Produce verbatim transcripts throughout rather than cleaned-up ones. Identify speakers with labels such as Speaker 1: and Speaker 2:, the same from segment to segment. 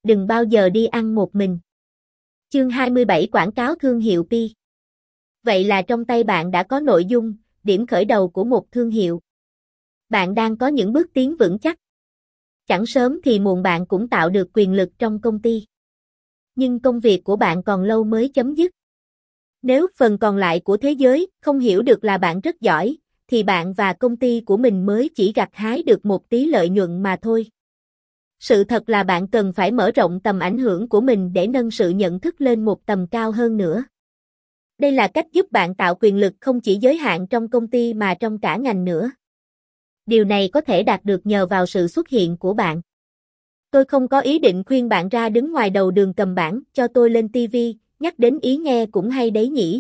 Speaker 1: đừng bao giờ đi ăn một mình. Chương hai mươi bảy Quảng cáo thương hiệu Pi. Vậy là trong tay bạn đã có nội dung, điểm khởi đầu của một thương hiệu. Bạn đang có những bước tiến vững chắc. Chẳng sớm thì muộn bạn cũng tạo được quyền lực trong công ty. Nhưng công việc của bạn còn lâu mới chấm dứt. Nếu phần còn lại của thế giới không hiểu được là bạn rất giỏi, thì bạn và công ty của mình mới chỉ gặt hái được một tí lợi nhuận mà thôi. Sự thật là bạn cần phải mở rộng tầm ảnh hưởng của mình để nâng sự nhận thức lên một tầm cao hơn nữa. Đây là cách giúp bạn tạo quyền lực không chỉ giới hạn trong công ty mà trong cả ngành nữa. Điều này có thể đạt được nhờ vào sự xuất hiện của bạn. Tôi không có ý định khuyên bạn ra đứng ngoài đầu đường cầm bảng cho tôi lên ti vi, nhắc đến ý nghe cũng hay đấy nhỉ.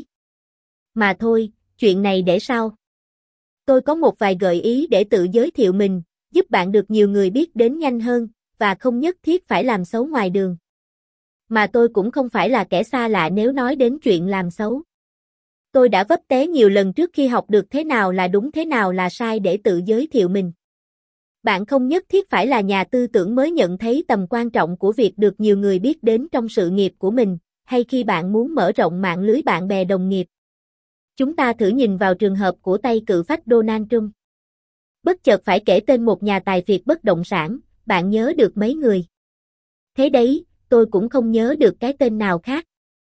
Speaker 1: Mà thôi, chuyện này để sau. Tôi có một vài gợi ý để tự giới thiệu mình, giúp bạn được nhiều người biết đến nhanh hơn, và không nhất thiết phải làm xấu ngoài đường. Mà tôi cũng không phải là kẻ xa lạ nếu nói đến chuyện làm xấu. Tôi đã vấp té nhiều lần trước khi học được thế nào là đúng thế nào là sai để tự giới thiệu mình. Bạn không nhất thiết phải là nhà tư tưởng mới nhận thấy tầm quan trọng của việc được nhiều người biết đến trong sự nghiệp của mình, hay khi bạn muốn mở rộng mạng lưới bạn bè đồng nghiệp. Chúng ta thử nhìn vào trường hợp của tay cự phách Donald Trump. Bất chợt phải kể tên một nhà tài phiệt bất động sản, bạn nhớ được mấy người? Thế đấy, tôi cũng không nhớ được cái tên nào khác.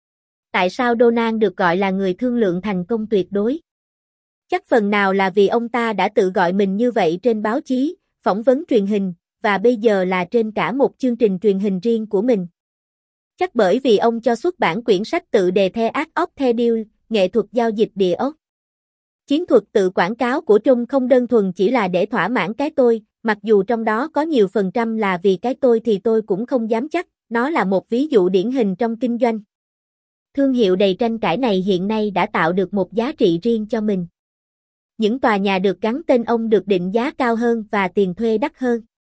Speaker 1: Tại sao Donald được gọi là người thương lượng thành công tuyệt đối? Chắc phần nào là vì ông ta đã tự gọi mình như vậy trên báo chí, phỏng vấn truyền hình, và bây giờ là trên cả một chương trình truyền hình riêng của mình. Chắc bởi vì ông cho xuất bản quyển sách tự đề The Art of the Deal, nghệ thuật giao dịch địa ốc. Chiến thuật tự quảng cáo của Trump không đơn thuần chỉ là để thỏa mãn cái tôi, mặc dù trong đó có nhiều phần trăm là vì cái tôi thì tôi cũng không dám chắc, nó là một ví dụ điển hình trong kinh doanh. Thương hiệu đầy tranh cãi này hiện nay đã tạo được một giá trị riêng cho mình. Những tòa nhà được gắn tên ông được định giá cao hơn và tiền thuê đắt hơn.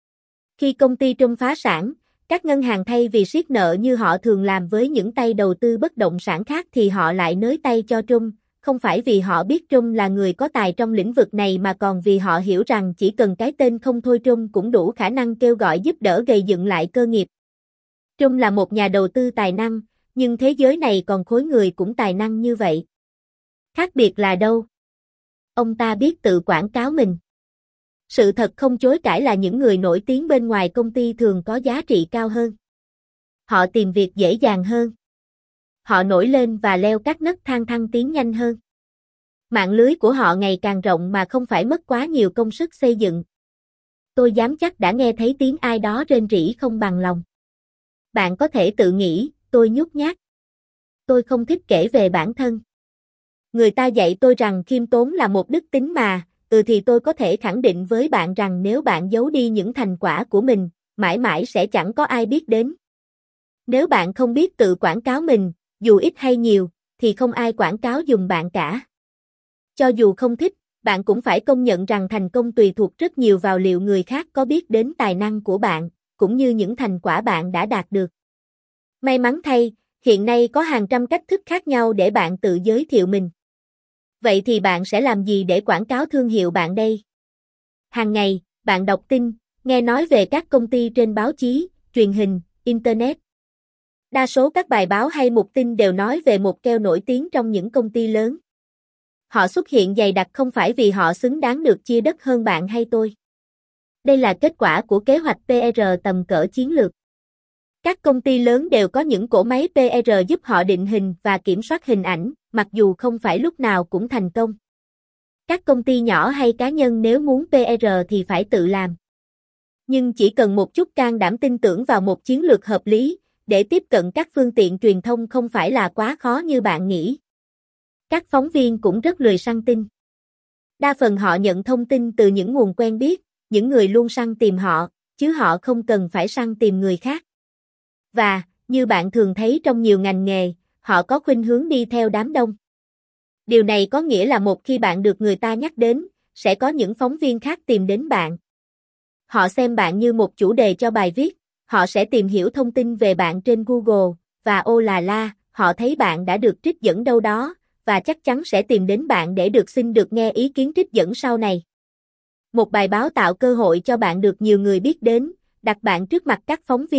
Speaker 1: Khi công ty Trump phá sản, các ngân hàng thay vì siết nợ như họ thường làm với những tay đầu tư bất động sản khác thì họ lại nới tay cho Trump, không phải vì họ biết Trump là người có tài trong lĩnh vực này mà còn vì họ hiểu rằng chỉ cần cái tên không thôi Trump cũng đủ khả năng kêu gọi giúp đỡ gây dựng lại cơ nghiệp. Trump là một nhà đầu tư tài năng, nhưng thế giới này còn khối người cũng tài năng như vậy. Khác biệt là đâu? Ông ta biết tự quảng cáo mình. Sự thật không chối cãi là những người nổi tiếng bên ngoài công ty thường có giá trị cao hơn. Họ tìm việc dễ dàng hơn. Họ nổi lên và leo các nấc thang thăng tiến nhanh hơn. Mạng lưới của họ ngày càng rộng mà không phải mất quá nhiều công sức xây dựng. Tôi dám chắc đã nghe thấy tiếng ai đó rên rỉ không bằng lòng. Bạn có thể tự nghĩ, tôi nhút nhát. Tôi không thích kể về bản thân. Người ta dạy tôi rằng khiêm tốn là một đức tính mà, ừ thì tôi có thể khẳng định với bạn rằng nếu bạn giấu đi những thành quả của mình, mãi mãi sẽ chẳng có ai biết đến. Nếu bạn không biết tự quảng cáo mình, dù ít hay nhiều, thì không ai quảng cáo giùm bạn cả. Cho dù không thích, bạn cũng phải công nhận rằng thành công tùy thuộc rất nhiều vào liệu người khác có biết đến tài năng của bạn, cũng như những thành quả bạn đã đạt được. May mắn thay, hiện nay có hàng trăm cách thức khác nhau để bạn tự giới thiệu mình. Vậy thì bạn sẽ làm gì để quảng cáo thương hiệu bạn đây? Hàng ngày, bạn đọc tin, nghe nói về các công ty trên báo chí, truyền hình, Internet. Đa số các bài báo hay mục tin đều nói về một keo nổi tiếng trong những công ty lớn. Họ xuất hiện dày đặc không phải vì họ xứng đáng được chia đất hơn bạn hay tôi. Đây là kết quả của kế hoạch pê rờ tầm cỡ chiến lược. Các công ty lớn đều có những cỗ máy pê rờ giúp họ định hình và kiểm soát hình ảnh, mặc dù không phải lúc nào cũng thành công. Các công ty nhỏ hay cá nhân nếu muốn pê rờ thì phải tự làm. Nhưng chỉ cần một chút can đảm tin tưởng vào một chiến lược hợp lý, để tiếp cận các phương tiện truyền thông không phải là quá khó như bạn nghĩ. Các phóng viên cũng rất lười săn tin. Đa phần họ nhận thông tin từ những nguồn quen biết, những người luôn săn tìm họ, chứ họ không cần phải săn tìm người khác. Và, như bạn thường thấy trong nhiều ngành nghề, họ có khuynh hướng đi theo đám đông. Điều này có nghĩa là một khi bạn được người ta nhắc đến, sẽ có những phóng viên khác tìm đến bạn. Họ xem bạn như một chủ đề cho bài viết, họ sẽ tìm hiểu thông tin về bạn trên Google, và ô là la, họ thấy bạn đã được trích dẫn đâu đó, và chắc chắn sẽ tìm đến bạn để được xin được nghe ý kiến trích dẫn sau này. Một bài báo tạo cơ hội cho bạn được nhiều người biết đến, đặt bạn trước mặt các phóng viên,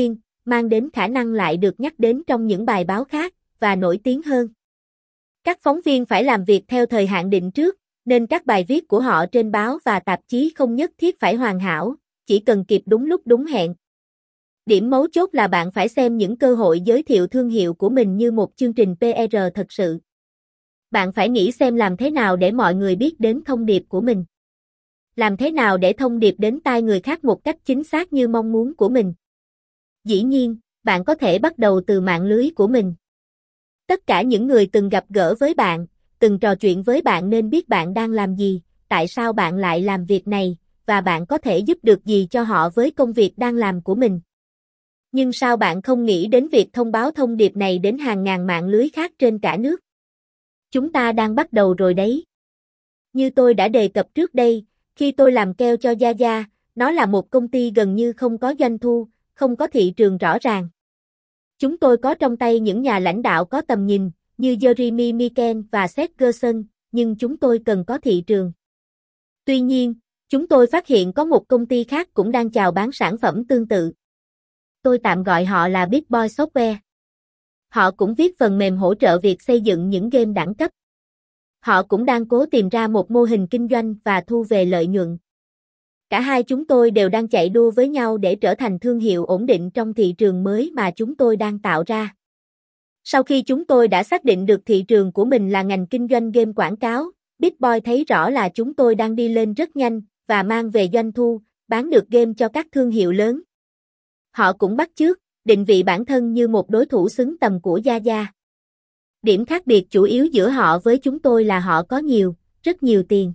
Speaker 1: mang đến khả năng lại được nhắc đến trong những bài báo khác, và nổi tiếng hơn. Các phóng viên phải làm việc theo thời hạn định trước, nên các bài viết của họ trên báo và tạp chí không nhất thiết phải hoàn hảo, chỉ cần kịp đúng lúc đúng hẹn. Điểm mấu chốt là bạn phải xem những cơ hội giới thiệu thương hiệu của mình như một chương trình pê rờ thật sự. Bạn phải nghĩ xem làm thế nào để mọi người biết đến thông điệp của mình. Làm thế nào để thông điệp đến tai người khác một cách chính xác như mong muốn của mình. Dĩ nhiên, bạn có thể bắt đầu từ mạng lưới của mình. Tất cả những người từng gặp gỡ với bạn, từng trò chuyện với bạn nên biết bạn đang làm gì, tại sao bạn lại làm việc này, và bạn có thể giúp được gì cho họ với công việc đang làm của mình. Nhưng sao bạn không nghĩ đến việc thông báo thông điệp này đến hàng ngàn mạng lưới khác trên cả nước? Chúng ta đang bắt đầu rồi đấy. Như tôi đã đề cập trước đây, khi tôi làm keo cho Zaza, nó là một công ty gần như không có doanh thu, không có thị trường rõ ràng. Chúng tôi có trong tay những nhà lãnh đạo có tầm nhìn, như Jeremy Miken và Seth Gerson, nhưng chúng tôi cần có thị trường. Tuy nhiên, chúng tôi phát hiện có một công ty khác cũng đang chào bán sản phẩm tương tự. Tôi tạm gọi họ là Big Boy Software. Họ cũng viết phần mềm hỗ trợ việc xây dựng những game đẳng cấp. Họ cũng đang cố tìm ra một mô hình kinh doanh và thu về lợi nhuận. Cả hai chúng tôi đều đang chạy đua với nhau để trở thành thương hiệu ổn định trong thị trường mới mà chúng tôi đang tạo ra. Sau khi chúng tôi đã xác định được thị trường của mình là ngành kinh doanh game quảng cáo, Big Boy thấy rõ là chúng tôi đang đi lên rất nhanh và mang về doanh thu, bán được game cho các thương hiệu lớn. Họ cũng bắt chước, định vị bản thân như một đối thủ xứng tầm của Zaza. Điểm khác biệt chủ yếu giữa họ với chúng tôi là họ có nhiều, rất nhiều tiền.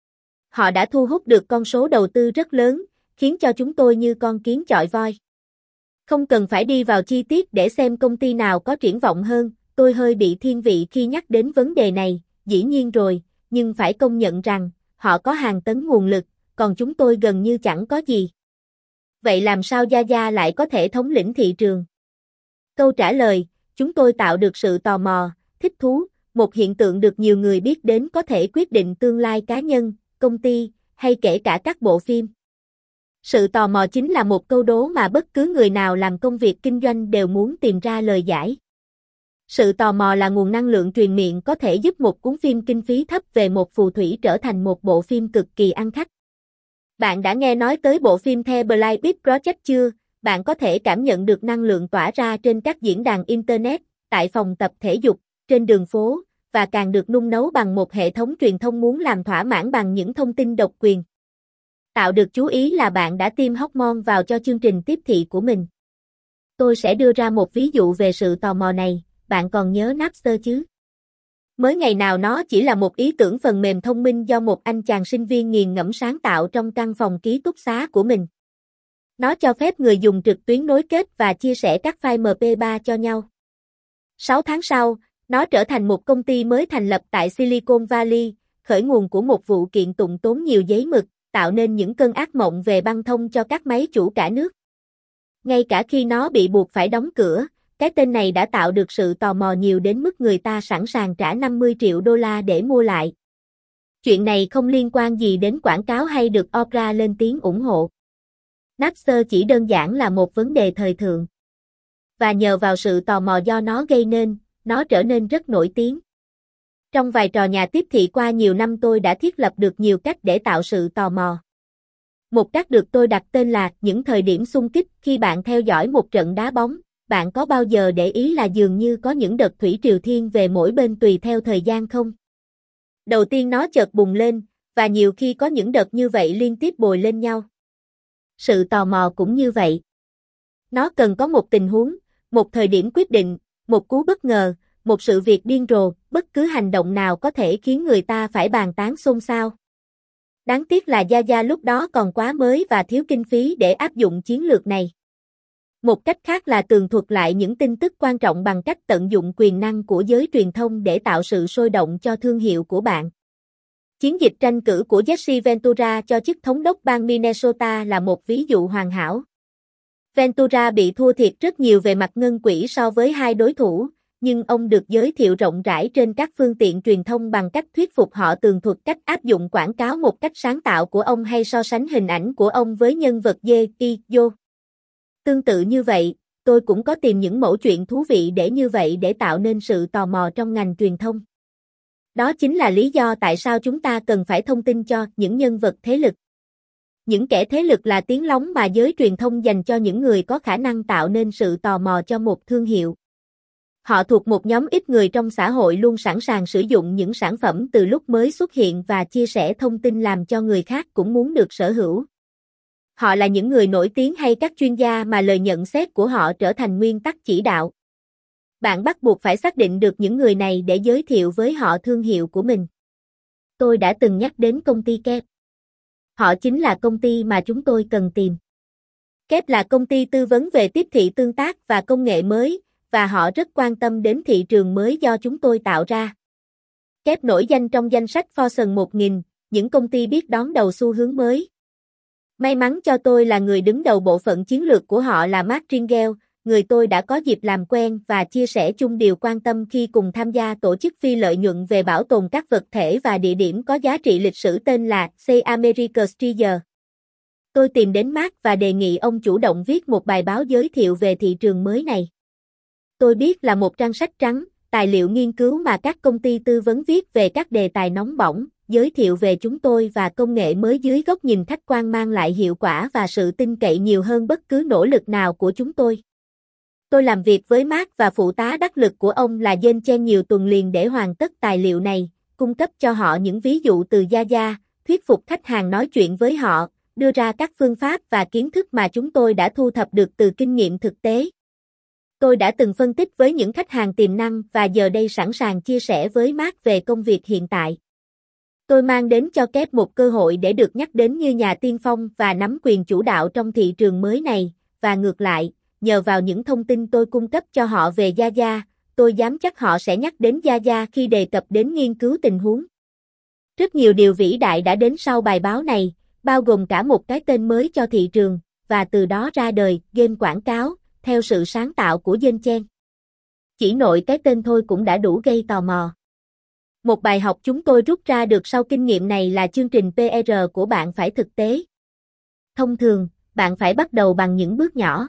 Speaker 1: Họ đã thu hút được con số đầu tư rất lớn, khiến cho chúng tôi như con kiến chọi voi. Không cần phải đi vào chi tiết để xem công ty nào có triển vọng hơn, tôi hơi bị thiên vị khi nhắc đến vấn đề này, dĩ nhiên rồi, nhưng phải công nhận rằng, họ có hàng tấn nguồn lực, còn chúng tôi gần như chẳng có gì. Vậy làm sao Zaza lại có thể thống lĩnh thị trường? Câu trả lời, chúng tôi tạo được sự tò mò, thích thú, một hiện tượng được nhiều người biết đến có thể quyết định tương lai cá nhân, công ty, hay kể cả các bộ phim. Sự tò mò chính là một câu đố mà bất cứ người nào làm công việc kinh doanh đều muốn tìm ra lời giải. Sự tò mò là nguồn năng lượng truyền miệng có thể giúp một cuốn phim kinh phí thấp về một phù thủy trở thành một bộ phim cực kỳ ăn khách. Bạn đã nghe nói tới bộ phim The Blair Witch Project chưa? Bạn có thể cảm nhận được năng lượng tỏa ra trên các diễn đàn Internet, tại phòng tập thể dục, trên đường phố, và càng được nung nấu bằng một hệ thống truyền thông muốn làm thỏa mãn bằng những thông tin độc quyền. Tạo được chú ý là bạn đã tiêm hormone vào cho chương trình tiếp thị của mình. Tôi sẽ đưa ra một ví dụ về sự tò mò này, bạn còn nhớ Napster chứ? Mới ngày nào nó chỉ là một ý tưởng phần mềm thông minh do một anh chàng sinh viên nghiền ngẫm sáng tạo trong căn phòng ký túc xá của mình. Nó cho phép người dùng trực tuyến nối kết và chia sẻ các file em pê ba cho nhau. sáu tháng sau, nó trở thành một công ty mới thành lập tại Silicon Valley, khởi nguồn của một vụ kiện tụng tốn nhiều giấy mực, tạo nên những cơn ác mộng về băng thông cho các máy chủ cả nước. Ngay cả khi nó bị buộc phải đóng cửa, cái tên này đã tạo được sự tò mò nhiều đến mức người ta sẵn sàng trả năm mươi triệu đô la để mua lại. Chuyện này không liên quan gì đến quảng cáo hay được Oprah lên tiếng ủng hộ. Napster chỉ đơn giản là một vấn đề thời thượng. Và nhờ vào sự tò mò do nó gây nên, nó trở nên rất nổi tiếng. Trong vai trò nhà tiếp thị qua nhiều năm tôi đã thiết lập được nhiều cách để tạo sự tò mò. Một cách được tôi đặt tên là những thời điểm xung kích. Khi bạn theo dõi một trận đá bóng, bạn có bao giờ để ý là dường như có những đợt thủy triều thiên về mỗi bên tùy theo thời gian không? Đầu tiên nó chợt bùng lên, và nhiều khi có những đợt như vậy liên tiếp bồi lên nhau. Sự tò mò cũng như vậy. Nó cần có một tình huống, một thời điểm quyết định, một cú bất ngờ, một sự việc điên rồ, bất cứ hành động nào có thể khiến người ta phải bàn tán xôn xao. Đáng tiếc là Zaza lúc đó còn quá mới và thiếu kinh phí để áp dụng chiến lược này. Một cách khác là tường thuật lại những tin tức quan trọng bằng cách tận dụng quyền năng của giới truyền thông để tạo sự sôi động cho thương hiệu của bạn. Chiến dịch tranh cử của Jesse Ventura cho chức thống đốc bang Minnesota là một ví dụ hoàn hảo. Ventura bị thua thiệt rất nhiều về mặt ngân quỹ so với hai đối thủ, nhưng ông được giới thiệu rộng rãi trên các phương tiện truyền thông bằng cách thuyết phục họ tường thuật cách áp dụng quảng cáo một cách sáng tạo của ông hay so sánh hình ảnh của ông với nhân vật Ye Yo. Tương tự như vậy, tôi cũng có tìm những mẩu chuyện thú vị để như vậy để tạo nên sự tò mò trong ngành truyền thông. Đó chính là lý do tại sao chúng ta cần phải thông tin cho những nhân vật thế lực. Những kẻ thế lực là tiếng lóng mà giới truyền thông dành cho những người có khả năng tạo nên sự tò mò cho một thương hiệu. Họ thuộc một nhóm ít người trong xã hội luôn sẵn sàng sử dụng những sản phẩm từ lúc mới xuất hiện và chia sẻ thông tin làm cho người khác cũng muốn được sở hữu. Họ là những người nổi tiếng hay các chuyên gia mà lời nhận xét của họ trở thành nguyên tắc chỉ đạo. Bạn bắt buộc phải xác định được những người này để giới thiệu với họ thương hiệu của mình. Tôi đã từng nhắc đến công ty Kep. Họ chính là công ty mà chúng tôi cần tìm. Kep là công ty tư vấn về tiếp thị tương tác và công nghệ mới, và họ rất quan tâm đến thị trường mới do chúng tôi tạo ra. Kep nổi danh trong danh sách Fortune một nghìn, những công ty biết đón đầu xu hướng mới. May mắn cho tôi là người đứng đầu bộ phận chiến lược của họ là Mark Ringel, người tôi đã có dịp làm quen và chia sẻ chung điều quan tâm khi cùng tham gia tổ chức phi lợi nhuận về bảo tồn các vật thể và địa điểm có giá trị lịch sử tên là Say America's Treasure. Tôi tìm đến Mark và đề nghị ông chủ động viết một bài báo giới thiệu về thị trường mới này. Tôi biết là một trang sách trắng, tài liệu nghiên cứu mà các công ty tư vấn viết về các đề tài nóng bỏng, giới thiệu về chúng tôi và công nghệ mới dưới góc nhìn khách quan mang lại hiệu quả và sự tin cậy nhiều hơn bất cứ nỗ lực nào của chúng tôi. Tôi làm việc với Mark và phụ tá đắc lực của ông là Jen Chen nhiều tuần liền để hoàn tất tài liệu này, cung cấp cho họ những ví dụ từ Yaya, thuyết phục khách hàng nói chuyện với họ, đưa ra các phương pháp và kiến thức mà chúng tôi đã thu thập được từ kinh nghiệm thực tế. Tôi đã từng phân tích với những khách hàng tiềm năng và giờ đây sẵn sàng chia sẻ với Mark về công việc hiện tại. Tôi mang đến cho Kep một cơ hội để được nhắc đến như nhà tiên phong và nắm quyền chủ đạo trong thị trường mới này, và ngược lại, nhờ vào những thông tin tôi cung cấp cho họ về Yaya, tôi dám chắc họ sẽ nhắc đến Yaya khi đề cập đến nghiên cứu tình huống. Rất nhiều điều vĩ đại đã đến sau bài báo này, bao gồm cả một cái tên mới cho thị trường, và từ đó ra đời game quảng cáo, theo sự sáng tạo của Jen Chen. Chỉ nội cái tên thôi cũng đã đủ gây tò mò. Một bài học chúng tôi rút ra được sau kinh nghiệm này là chương trình pê rờ của bạn phải thực tế. Thông thường, bạn phải bắt đầu bằng những bước nhỏ.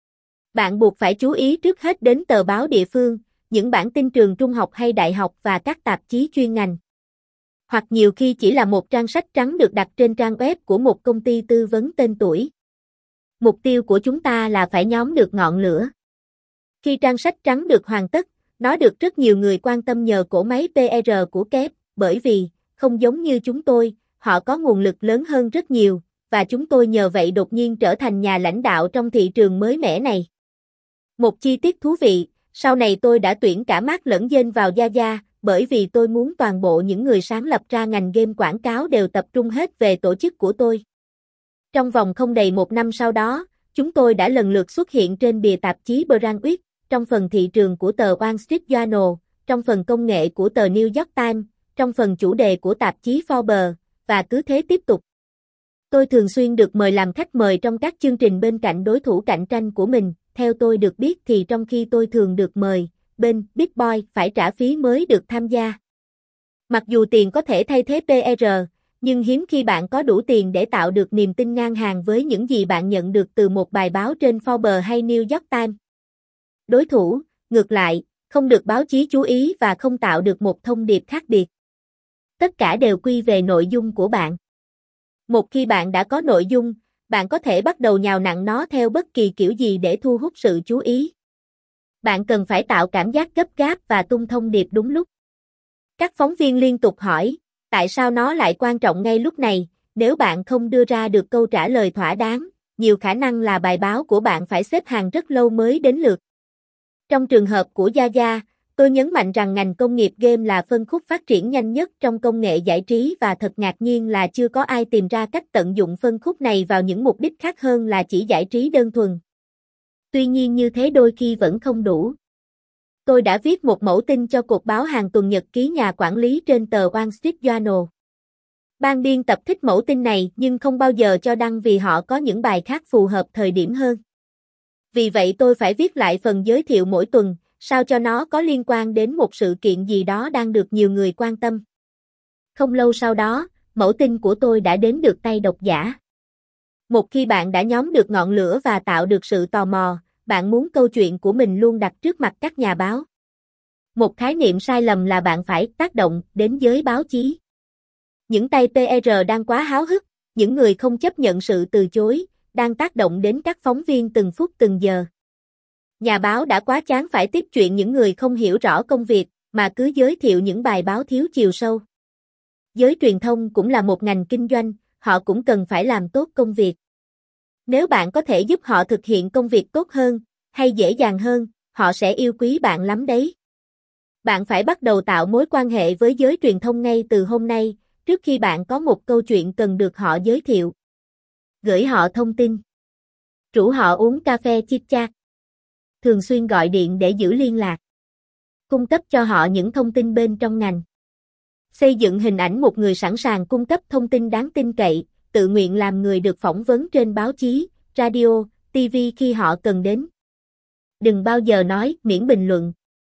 Speaker 1: Bạn buộc phải chú ý trước hết đến tờ báo địa phương, những bản tin trường trung học hay đại học và các tạp chí chuyên ngành. Hoặc nhiều khi chỉ là một trang sách trắng được đặt trên trang web của một công ty tư vấn tên tuổi. Mục tiêu của chúng ta là phải nhóm được ngọn lửa. Khi trang sách trắng được hoàn tất, nó được rất nhiều người quan tâm nhờ cỗ máy pê rờ của Kep, bởi vì, không giống như chúng tôi, họ có nguồn lực lớn hơn rất nhiều, và chúng tôi nhờ vậy đột nhiên trở thành nhà lãnh đạo trong thị trường mới mẻ này. Một chi tiết thú vị, sau này tôi đã tuyển cả Mark lẫn Jen vào Yaya, bởi vì tôi muốn toàn bộ những người sáng lập ra ngành game quảng cáo đều tập trung hết về tổ chức của tôi. Trong vòng không đầy một năm sau đó, chúng tôi đã lần lượt xuất hiện trên bìa tạp chí Brandwidth, trong phần thị trường của tờ Wall Street Journal, trong phần công nghệ của tờ New York Times, trong phần chủ đề của tạp chí Forbes, và cứ thế tiếp tục. Tôi thường xuyên được mời làm khách mời trong các chương trình bên cạnh đối thủ cạnh tranh của mình. Theo tôi được biết thì trong khi tôi thường được mời, bên Big Boy phải trả phí mới được tham gia. Mặc dù tiền có thể thay thế pê rờ, nhưng hiếm khi bạn có đủ tiền để tạo được niềm tin ngang hàng với những gì bạn nhận được từ một bài báo trên Forbes hay New York Times. Đối thủ, ngược lại, không được báo chí chú ý và không tạo được một thông điệp khác biệt. Tất cả đều quy về nội dung của bạn. Một khi bạn đã có nội dung, bạn có thể bắt đầu nhào nặn nó theo bất kỳ kiểu gì để thu hút sự chú ý. Bạn cần phải tạo cảm giác gấp gáp và tung thông điệp đúng lúc. Các phóng viên liên tục hỏi, tại sao nó lại quan trọng ngay lúc này? Nếu bạn không đưa ra được câu trả lời thỏa đáng, nhiều khả năng là bài báo của bạn phải xếp hàng rất lâu mới đến lượt. Trong trường hợp của Yaya, tôi nhấn mạnh rằng ngành công nghiệp game là phân khúc phát triển nhanh nhất trong công nghệ giải trí và thật ngạc nhiên là chưa có ai tìm ra cách tận dụng phân khúc này vào những mục đích khác hơn là chỉ giải trí đơn thuần. Tuy nhiên như thế đôi khi vẫn không đủ. Tôi đã viết một mẫu tin cho cuộc báo hàng tuần nhật ký nhà quản lý trên tờ Wall Street Journal. Ban biên tập thích mẫu tin này nhưng không bao giờ cho đăng vì họ có những bài khác phù hợp thời điểm hơn. Vì vậy tôi phải viết lại phần giới thiệu mỗi tuần, sao cho nó có liên quan đến một sự kiện gì đó đang được nhiều người quan tâm. Không lâu sau đó, mẫu tin của tôi đã đến được tay độc giả. Một khi bạn đã nhóm được ngọn lửa và tạo được sự tò mò, bạn muốn câu chuyện của mình luôn đặt trước mặt các nhà báo. Một khái niệm sai lầm là bạn phải tác động đến giới báo chí. Những tay pê e rờ đang quá háo hức, những người không chấp nhận sự từ chối, đang tác động đến các phóng viên từng phút từng giờ. Nhà báo đã quá chán phải tiếp chuyện những người không hiểu rõ công việc, mà cứ giới thiệu những bài báo thiếu chiều sâu. Giới truyền thông cũng là một ngành kinh doanh, họ cũng cần phải làm tốt công việc. Nếu bạn có thể giúp họ thực hiện công việc tốt hơn, hay dễ dàng hơn, họ sẽ yêu quý bạn lắm đấy. Bạn phải bắt đầu tạo mối quan hệ với giới truyền thông ngay từ hôm nay, trước khi bạn có một câu chuyện cần được họ giới thiệu. Gửi họ thông tin. Rủ họ uống cà phê chit chat. Thường xuyên gọi điện để giữ liên lạc. Cung cấp cho họ những thông tin bên trong ngành. Xây dựng hình ảnh một người sẵn sàng cung cấp thông tin đáng tin cậy, tự nguyện làm người được phỏng vấn trên báo chí, radio, ti vi khi họ cần đến. Đừng bao giờ nói miễn bình luận.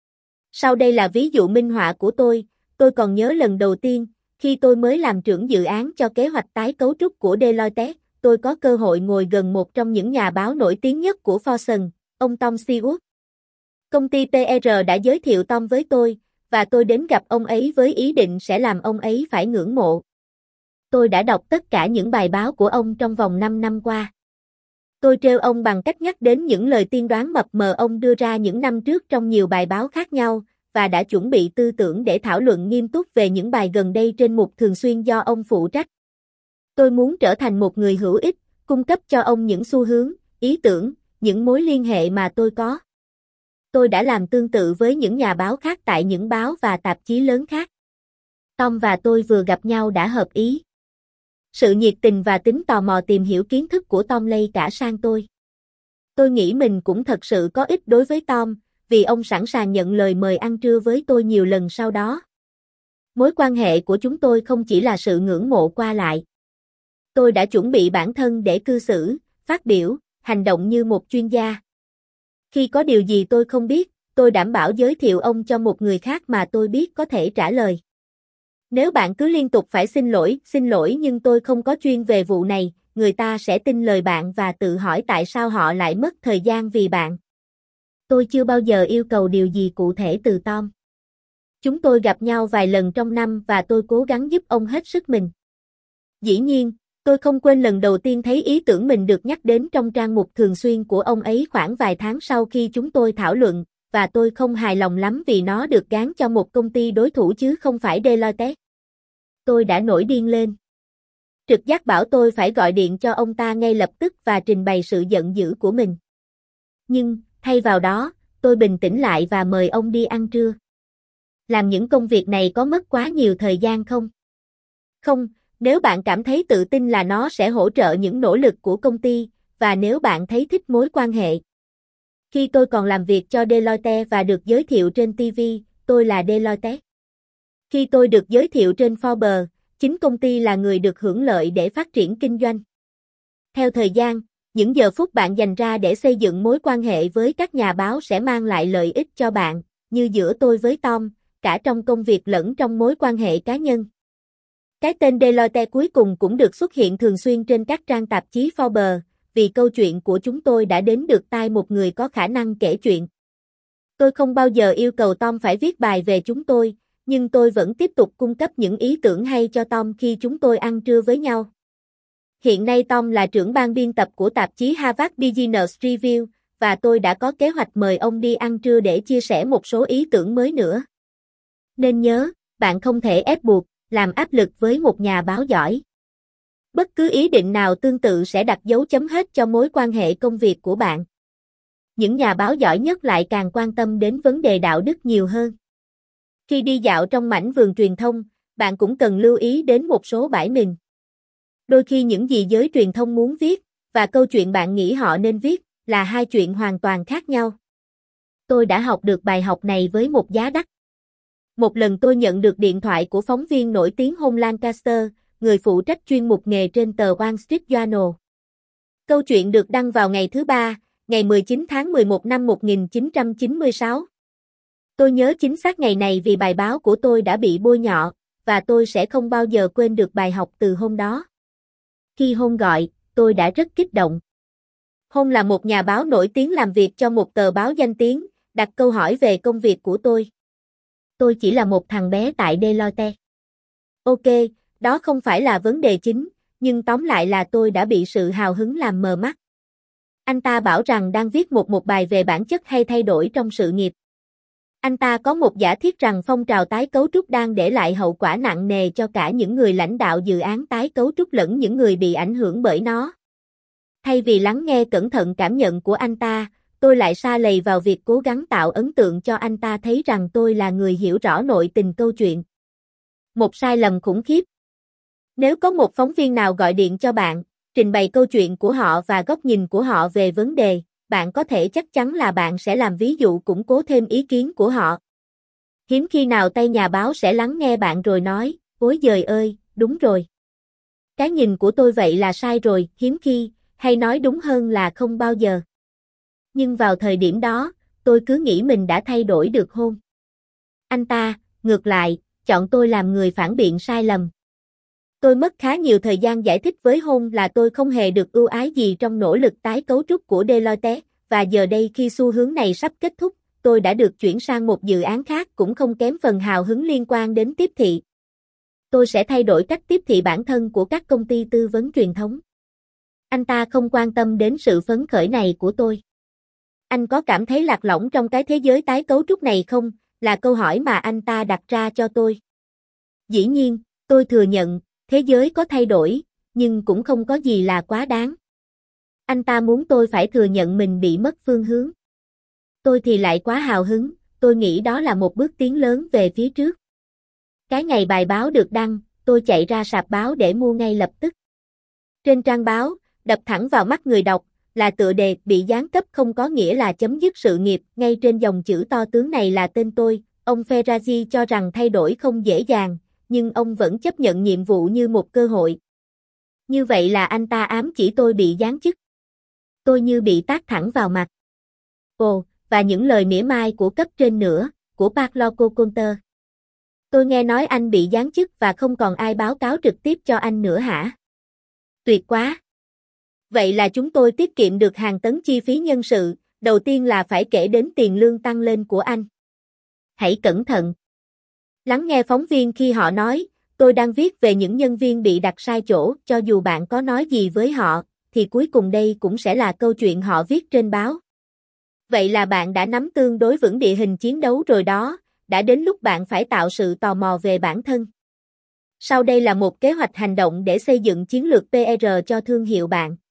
Speaker 1: Sau đây là ví dụ minh họa của tôi, tôi còn nhớ lần đầu tiên, khi tôi mới làm trưởng dự án cho kế hoạch tái cấu trúc của Deloitte, tôi có cơ hội ngồi gần một trong những nhà báo nổi tiếng nhất của Fortune, ông Tom Stewart. Công ty pê e rờ đã giới thiệu Tom với tôi, và tôi đến gặp ông ấy với ý định sẽ làm ông ấy phải ngưỡng mộ. Tôi đã đọc tất cả những bài báo của ông trong vòng năm năm qua. Tôi trêu ông bằng cách nhắc đến những lời tiên đoán mập mờ ông đưa ra những năm trước trong nhiều bài báo khác nhau, và đã chuẩn bị tư tưởng để thảo luận nghiêm túc về những bài gần đây trên mục thường xuyên do ông phụ trách. Tôi muốn trở thành một người hữu ích, cung cấp cho ông những xu hướng, ý tưởng, những mối liên hệ mà tôi có. Tôi đã làm tương tự với những nhà báo khác tại những báo và tạp chí lớn khác. Tom và tôi vừa gặp nhau đã hợp ý. Sự nhiệt tình và tính tò mò tìm hiểu kiến thức của Tom lây cả sang tôi. Tôi nghĩ mình cũng thật sự có ích đối với Tom, vì ông sẵn sàng nhận lời mời ăn trưa với tôi nhiều lần sau đó. Mối quan hệ của chúng tôi không chỉ là sự ngưỡng mộ qua lại. Tôi đã chuẩn bị bản thân để cư xử, phát biểu, hành động như một chuyên gia. Khi có điều gì tôi không biết, tôi đảm bảo giới thiệu ông cho một người khác mà tôi biết có thể trả lời. Nếu bạn cứ liên tục phải xin lỗi, xin lỗi nhưng tôi không có chuyên về vụ này, người ta sẽ tin lời bạn và tự hỏi tại sao họ lại mất thời gian vì bạn. Tôi chưa bao giờ yêu cầu điều gì cụ thể từ Tom. Chúng tôi gặp nhau vài lần trong năm và tôi cố gắng giúp ông hết sức mình. Dĩ nhiên, tôi không quên lần đầu tiên thấy ý tưởng mình được nhắc đến trong trang mục thường xuyên của ông ấy khoảng vài tháng sau khi chúng tôi thảo luận, và tôi không hài lòng lắm vì nó được gán cho một công ty đối thủ chứ không phải Deloitte. Tôi đã nổi điên lên. Trực giác bảo tôi phải gọi điện cho ông ta ngay lập tức và trình bày sự giận dữ của mình. Nhưng, thay vào đó, tôi bình tĩnh lại và mời ông đi ăn trưa. Làm những công việc này có mất quá nhiều thời gian không? Không, nếu bạn cảm thấy tự tin là nó sẽ hỗ trợ những nỗ lực của công ty, và nếu bạn thấy thích mối quan hệ. Khi tôi còn làm việc cho Deloitte và được giới thiệu trên ti vi, tôi là Deloitte. Khi tôi được giới thiệu trên Forbes, chính công ty là người được hưởng lợi để phát triển kinh doanh. Theo thời gian, những giờ phút bạn dành ra để xây dựng mối quan hệ với các nhà báo sẽ mang lại lợi ích cho bạn, như giữa tôi với Tom, cả trong công việc lẫn trong mối quan hệ cá nhân. Cái tên Deloitte cuối cùng cũng được xuất hiện thường xuyên trên các trang tạp chí Forbes, vì câu chuyện của chúng tôi đã đến được tai một người có khả năng kể chuyện. Tôi không bao giờ yêu cầu Tom phải viết bài về chúng tôi, nhưng tôi vẫn tiếp tục cung cấp những ý tưởng hay cho Tom khi chúng tôi ăn trưa với nhau. Hiện nay Tom là trưởng ban biên tập của tạp chí Harvard Business Review, và tôi đã có kế hoạch mời ông đi ăn trưa để chia sẻ một số ý tưởng mới nữa. Nên nhớ, bạn không thể ép buộc, làm áp lực với một nhà báo giỏi. Bất cứ ý định nào tương tự sẽ đặt dấu chấm hết cho mối quan hệ công việc của bạn. Những nhà báo giỏi nhất lại càng quan tâm đến vấn đề đạo đức nhiều hơn. Khi đi dạo trong mảnh vườn truyền thông, bạn cũng cần lưu ý đến một số bãi mìn. Đôi khi những gì giới truyền thông muốn viết, và câu chuyện bạn nghĩ họ nên viết, là hai chuyện hoàn toàn khác nhau. Tôi đã học được bài học này với một giá đắt. Một lần tôi nhận được điện thoại của phóng viên nổi tiếng Home Lancaster, người phụ trách chuyên mục nghề trên tờ Wall Street Journal. Câu chuyện được đăng vào ngày thứ Ba, ngày mười chín tháng mười một năm một nghìn chín trăm chín mươi sáu. Tôi nhớ chính xác ngày này vì bài báo của tôi đã bị bôi nhọ, và tôi sẽ không bao giờ quên được bài học từ hôm đó. Khi Home gọi, tôi đã rất kích động. Hôn là một nhà báo nổi tiếng làm việc cho một tờ báo danh tiếng, đặt câu hỏi về công việc của tôi. Tôi chỉ là một thằng bé tại Deloitte. Ok, đó không phải là vấn đề chính, nhưng tóm lại là tôi đã bị sự hào hứng làm mờ mắt. Anh ta bảo rằng đang viết một một bài về bản chất hay thay đổi trong sự nghiệp. Anh ta có một giả thiết rằng phong trào tái cấu trúc đang để lại hậu quả nặng nề cho cả những người lãnh đạo dự án tái cấu trúc lẫn những người bị ảnh hưởng bởi nó. Thay vì lắng nghe cẩn thận cảm nhận của anh ta, tôi lại sa lầy vào việc cố gắng tạo ấn tượng cho anh ta thấy rằng tôi là người hiểu rõ nội tình câu chuyện. Một sai lầm khủng khiếp. Nếu có một phóng viên nào gọi điện cho bạn, trình bày câu chuyện của họ và góc nhìn của họ về vấn đề, bạn có thể chắc chắn là bạn sẽ làm ví dụ củng cố thêm ý kiến của họ. Hiếm khi nào tay nhà báo sẽ lắng nghe bạn rồi nói, ôi giời ơi, đúng rồi. Cái nhìn của tôi vậy là sai rồi, hiếm khi, hay nói đúng hơn là không bao giờ. Nhưng vào thời điểm đó, tôi cứ nghĩ mình đã thay đổi được Hôn. Anh ta, ngược lại, chọn tôi làm người phản biện sai lầm. Tôi mất khá nhiều thời gian giải thích với Hôn là tôi không hề được ưu ái gì trong nỗ lực tái cấu trúc của Deloitte, và giờ đây khi xu hướng này sắp kết thúc, tôi đã được chuyển sang một dự án khác cũng không kém phần hào hứng liên quan đến tiếp thị. Tôi sẽ thay đổi cách tiếp thị bản thân của các công ty tư vấn truyền thống. Anh ta không quan tâm đến sự phấn khởi này của tôi. Anh có cảm thấy lạc lõng trong cái thế giới tái cấu trúc này không? Là câu hỏi mà anh ta đặt ra cho tôi. Dĩ nhiên, tôi thừa nhận, thế giới có thay đổi, nhưng cũng không có gì là quá đáng. Anh ta muốn tôi phải thừa nhận mình bị mất phương hướng. Tôi thì lại quá hào hứng, tôi nghĩ đó là một bước tiến lớn về phía trước. Cái ngày bài báo được đăng, tôi chạy ra sạp báo để mua ngay lập tức. Trên trang báo, đập thẳng vào mắt người đọc, là tựa đề bị giáng cấp không có nghĩa là chấm dứt sự nghiệp, ngay trên dòng chữ to tướng này là tên tôi. Ông Ferrari cho rằng thay đổi không dễ dàng, nhưng ông vẫn chấp nhận nhiệm vụ như một cơ hội. Như vậy là anh ta ám chỉ tôi bị giáng chức. Tôi như bị tát thẳng vào mặt. Ồ, và những lời mỉa mai của cấp trên nữa, của Paolo Conter. Tôi nghe nói anh bị giáng chức và không còn ai báo cáo trực tiếp cho anh nữa hả? Tuyệt quá! Vậy là chúng tôi tiết kiệm được hàng tấn chi phí nhân sự, đầu tiên là phải kể đến tiền lương tăng lên của anh. Hãy cẩn thận. Lắng nghe phóng viên khi họ nói, tôi đang viết về những nhân viên bị đặt sai chỗ, cho dù bạn có nói gì với họ, thì cuối cùng đây cũng sẽ là câu chuyện họ viết trên báo. Vậy là bạn đã nắm tương đối vững địa hình chiến đấu rồi đó, đã đến lúc bạn phải tạo sự tò mò về bản thân. Sau đây là một kế hoạch hành động để xây dựng chiến lược pê e rờ cho thương hiệu bạn.